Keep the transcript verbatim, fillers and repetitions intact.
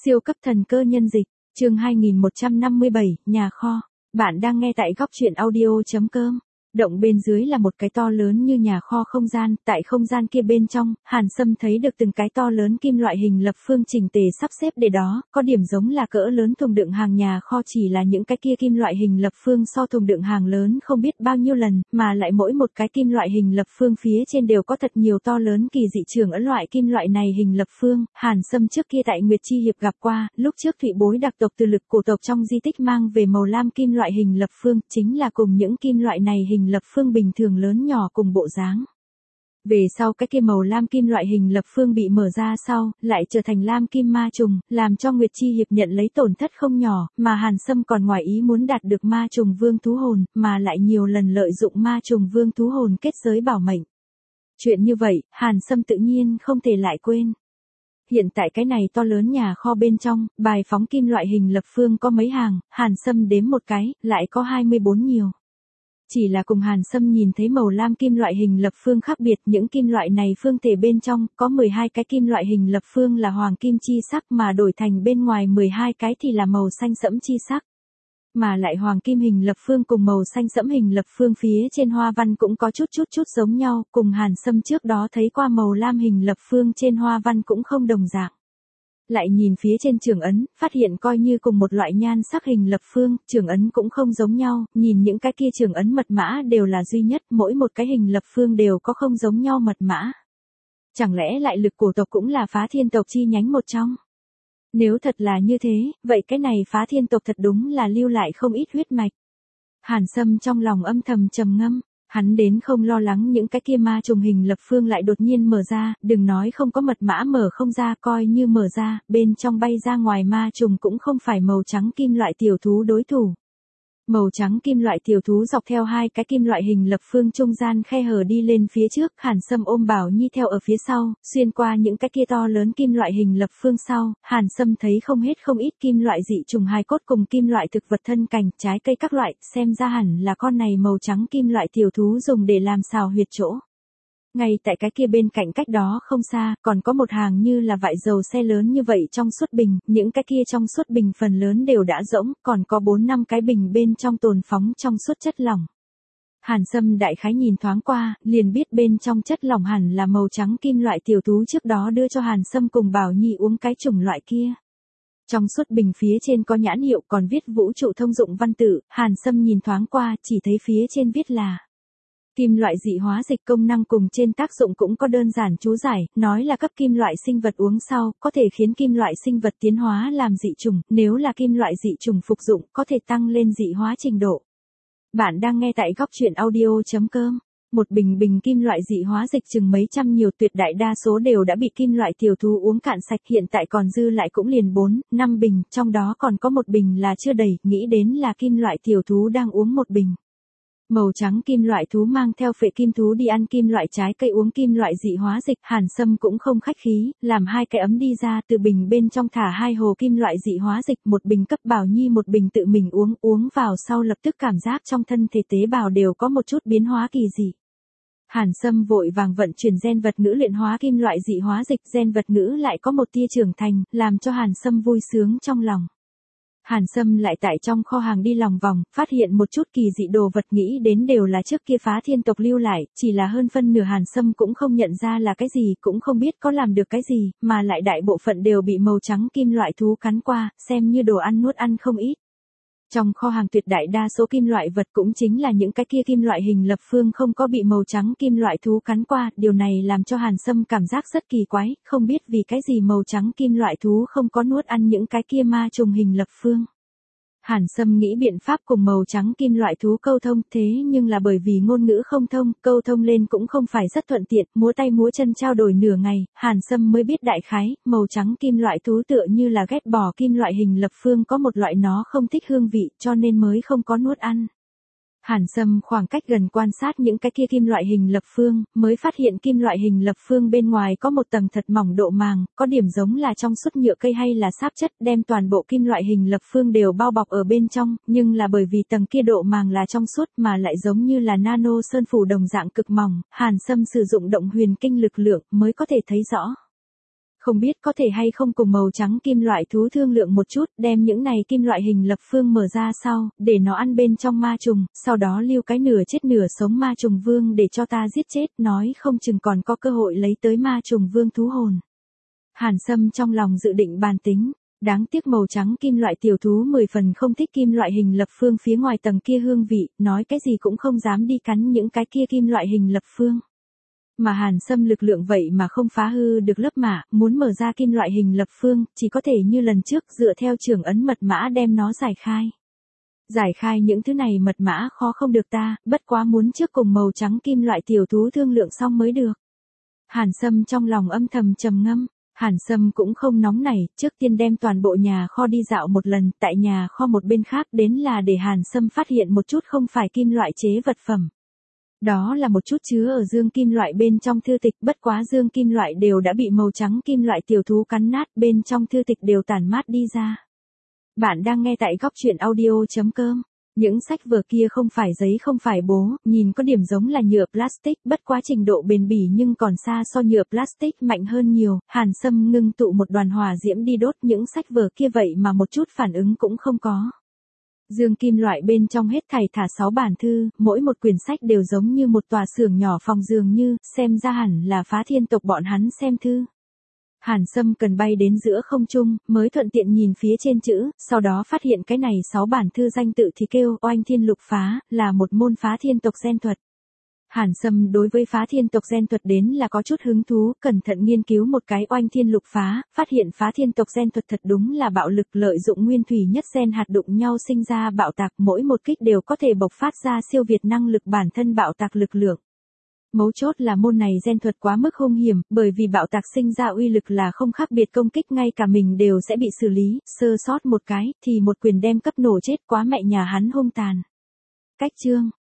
Siêu cấp thần cơ nhân dịch, chương hai nghìn một trăm năm mươi bảy, nhà kho. Bạn đang nghe tại góc truyện audio.com. Động bên dưới là một cái to lớn như nhà kho không gian, tại không gian kia bên trong, Hàn Sâm thấy được từng cái to lớn kim loại hình lập phương chỉnh tề sắp xếp để đó, có điểm giống là cỡ lớn thùng đựng hàng nhà kho, chỉ là những cái kia kim loại hình lập phương so thùng đựng hàng lớn không biết bao nhiêu lần, mà lại mỗi một cái kim loại hình lập phương phía trên đều có thật nhiều to lớn kỳ dị trường ấn loại kim loại này hình lập phương, Hàn Sâm trước kia tại Nguyệt Chi Hiệp gặp qua, lúc trước Thụy Bối đặc tộc từ lực cổ tộc trong di tích mang về màu lam kim loại hình lập phương, chính là cùng những kim loại này hình lập phương bình thường lớn nhỏ cùng bộ dáng. Về sau cái kia màu lam kim loại hình lập phương bị mở ra sau, lại trở thành lam kim ma trùng, làm cho Nguyệt Chi Hiệp nhận lấy tổn thất không nhỏ, mà Hàn Sâm còn ngoài ý muốn đạt được ma trùng vương thú hồn, mà lại nhiều lần lợi dụng ma trùng vương thú hồn kết giới bảo mệnh. Chuyện như vậy, Hàn Sâm tự nhiên không thể lại quên. Hiện tại cái này to lớn nhà kho bên trong, bài phóng kim loại hình lập phương có mấy hàng, Hàn Sâm đếm một cái, lại có hai mươi bốn nhiều. Chỉ là cùng Hàn Sâm nhìn thấy màu lam kim loại hình lập phương khác biệt, những kim loại này phương thể bên trong, có mười hai cái kim loại hình lập phương là hoàng kim chi sắc mà đổi thành bên ngoài mười hai cái thì là màu xanh sẫm chi sắc. Mà lại hoàng kim hình lập phương cùng màu xanh sẫm hình lập phương phía trên hoa văn cũng có chút chút chút giống nhau, cùng Hàn Sâm trước đó thấy qua màu lam hình lập phương trên hoa văn cũng không đồng dạng. Lại nhìn phía trên trường ấn, phát hiện coi như cùng một loại nhan sắc hình lập phương, trường ấn cũng không giống nhau, nhìn những cái kia trường ấn mật mã đều là duy nhất, mỗi một cái hình lập phương đều có không giống nhau mật mã. Chẳng lẽ lại lực cổ tộc cũng là phá thiên tộc chi nhánh một trong? Nếu thật là như thế, vậy cái này phá thiên tộc thật đúng là lưu lại không ít huyết mạch. Hàn Sâm trong lòng âm thầm trầm ngâm. Hắn đến không lo lắng những cái kia ma trùng hình lập phương lại đột nhiên mở ra, đừng nói không có mật mã mở không ra, coi như mở ra, bên trong bay ra ngoài ma trùng cũng không phải màu trắng kim loại tiểu thú đối thủ. Màu trắng kim loại tiểu thú dọc theo hai cái kim loại hình lập phương trung gian khe hở đi lên phía trước, Hàn Sâm ôm Bảo Nhi theo ở phía sau, xuyên qua những cái kia to lớn kim loại hình lập phương sau, Hàn Sâm thấy không hết không ít kim loại dị trùng hài cốt cùng kim loại thực vật thân cành, trái cây các loại, xem ra hẳn là con này màu trắng kim loại tiểu thú dùng để làm xào huyệt chỗ. Ngay tại cái kia bên cạnh cách đó không xa, còn có một hàng như là vại dầu xe lớn như vậy trong suốt bình, những cái kia trong suốt bình phần lớn đều đã rỗng, còn có bốn năm cái bình bên trong tồn phóng trong suốt chất lỏng. Hàn Sâm đại khái nhìn thoáng qua, liền biết bên trong chất lỏng hẳn là màu trắng kim loại tiểu thú trước đó đưa cho Hàn Sâm cùng Bảo Nhi uống cái chủng loại kia. Trong suốt bình phía trên có nhãn hiệu còn viết vũ trụ thông dụng văn tự, Hàn Sâm nhìn thoáng qua, chỉ thấy phía trên viết là kim loại dị hóa dịch, công năng cùng trên tác dụng cũng có đơn giản chú giải, nói là cấp kim loại sinh vật uống sau, có thể khiến kim loại sinh vật tiến hóa làm dị trùng, nếu là kim loại dị trùng phục dụng, có thể tăng lên dị hóa trình độ. Bạn đang nghe tại góc truyện audio.com. Một bình bình kim loại dị hóa dịch chừng mấy trăm nhiều, tuyệt đại đa số đều đã bị kim loại tiểu thú uống cạn sạch, hiện tại còn dư lại cũng liền bốn, năm bình, trong đó còn có một bình là chưa đầy, nghĩ đến là kim loại tiểu thú đang uống một bình. Màu trắng kim loại thú mang theo phệ kim thú đi ăn kim loại trái cây uống kim loại dị hóa dịch, Hàn Sâm cũng không khách khí, làm hai cái ấm đi ra từ bình bên trong thả hai hồ kim loại dị hóa dịch, một bình cấp Bảo Nhi một bình tự mình uống, uống vào sau lập tức cảm giác trong thân thể tế bào đều có một chút biến hóa kỳ dị. Hàn Sâm vội vàng vận chuyển gen vật ngữ luyện hóa kim loại dị hóa dịch, gen vật ngữ lại có một tia trưởng thành, làm cho Hàn Sâm vui sướng trong lòng. Hàn Sâm lại tại trong kho hàng đi lòng vòng, phát hiện một chút kỳ dị đồ vật, nghĩ đến đều là trước kia phá thiên tộc lưu lại, chỉ là hơn phân nửa Hàn Sâm cũng không nhận ra là cái gì, cũng không biết có làm được cái gì, mà lại đại bộ phận đều bị màu trắng kim loại thú cắn qua, xem như đồ ăn nuốt ăn không ít. Trong kho hàng tuyệt đại đa số kim loại vật cũng chính là những cái kia kim loại hình lập phương không có bị màu trắng kim loại thú cắn qua, điều này làm cho Hàn Sâm cảm giác rất kỳ quái, không biết vì cái gì màu trắng kim loại thú không có nuốt ăn những cái kia ma trùng hình lập phương. Hàn Sâm nghĩ biện pháp cùng màu trắng kim loại thú câu thông, thế nhưng là bởi vì ngôn ngữ không thông, câu thông lên cũng không phải rất thuận tiện, múa tay múa chân trao đổi nửa ngày, Hàn Sâm mới biết đại khái, màu trắng kim loại thú tựa như là ghét bỏ kim loại hình lập phương có một loại nó không thích hương vị, cho nên mới không có nuốt ăn. Hàn Sâm khoảng cách gần quan sát những cái kia kim loại hình lập phương, mới phát hiện kim loại hình lập phương bên ngoài có một tầng thật mỏng độ màng, có điểm giống là trong suốt nhựa cây hay là sáp chất, đem toàn bộ kim loại hình lập phương đều bao bọc ở bên trong, nhưng là bởi vì tầng kia độ màng là trong suốt mà lại giống như là nano sơn phủ đồng dạng cực mỏng, Hàn Sâm sử dụng động huyền kinh lực lượng mới có thể thấy rõ. Không biết có thể hay không cùng màu trắng kim loại thú thương lượng một chút, đem những này kim loại hình lập phương mở ra sau, để nó ăn bên trong ma trùng, sau đó lưu cái nửa chết nửa sống ma trùng vương để cho ta giết chết, nói không chừng còn có cơ hội lấy tới ma trùng vương thú hồn. Hàn Sâm trong lòng dự định bàn tính, đáng tiếc màu trắng kim loại tiểu thú mười phần không thích kim loại hình lập phương phía ngoài tầng kia hương vị, nói cái gì cũng không dám đi cắn những cái kia kim loại hình lập phương. Mà Hàn Sâm lực lượng vậy mà không phá hư được lớp mạ, muốn mở ra kim loại hình lập phương, chỉ có thể như lần trước dựa theo trưởng ấn mật mã đem nó giải khai. Giải khai những thứ này mật mã khó không được ta, bất quá muốn trước cùng màu trắng kim loại tiểu thú thương lượng xong mới được. Hàn Sâm trong lòng âm thầm trầm ngâm, Hàn Sâm cũng không nóng nảy, trước tiên đem toàn bộ nhà kho đi dạo một lần, tại nhà kho một bên khác đến là để Hàn Sâm phát hiện một chút không phải kim loại chế vật phẩm. Đó là một chút chứa ở dương kim loại bên trong thư tịch, bất quá dương kim loại đều đã bị màu trắng kim loại tiểu thú cắn nát, bên trong thư tịch đều tản mát đi ra. Bạn đang nghe tại góc truyện audio chấm com. Những sách vở kia không phải giấy không phải bố, nhìn có điểm giống là nhựa plastic, bất quá trình độ bền bỉ nhưng còn xa so nhựa plastic mạnh hơn nhiều. Hàn Sâm ngưng tụ một đoàn hỏa diễm đi đốt những sách vở kia vậy mà một chút phản ứng cũng không có. Dương kim loại bên trong hết thảy thả sáu bản thư, mỗi một quyển sách đều giống như một tòa xưởng nhỏ phòng dường như, xem ra hẳn là Phá Thiên tộc bọn hắn xem thư. Hàn Sâm cần bay đến giữa không trung, mới thuận tiện nhìn phía trên chữ, sau đó phát hiện cái này sáu bản thư danh tự thì kêu Oanh Thiên Lục Phá, là một môn phá thiên tộc gen thuật. Hàn Sâm đối với phá thiên tộc gen thuật đến là có chút hứng thú, cẩn thận nghiên cứu một cái Oanh Thiên Lục Phá, phát hiện phá thiên tộc gen thuật thật đúng là bạo lực, lợi dụng nguyên thủy nhất gen hạt đụng nhau sinh ra bạo tạc, mỗi một kích đều có thể bộc phát ra siêu việt năng lực bản thân bạo tạc lực lượng. Mấu chốt là môn này gen thuật quá mức hung hiểm, bởi vì bạo tạc sinh ra uy lực là không khác biệt công kích, ngay cả mình đều sẽ bị xử lý, sơ sót một cái, thì một quyền đem cấp nổ chết, quá mẹ nhà hắn hung tàn. Cách chương